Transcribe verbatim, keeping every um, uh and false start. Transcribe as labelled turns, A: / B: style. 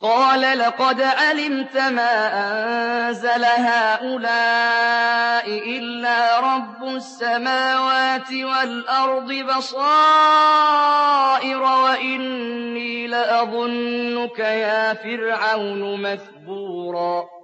A: قَالَ لَقَدْ عَلِمْتَ مَا أَنزَلَ هَٰؤُلَاءِ إِلَّا رَبُّ السَّمَاوَاتِ وَالْأَرْضِ بَصَائِرَ وَإِنِّي لَأَظُنُّكَ يَا فِرْعَوْنُ مَثْبُورًا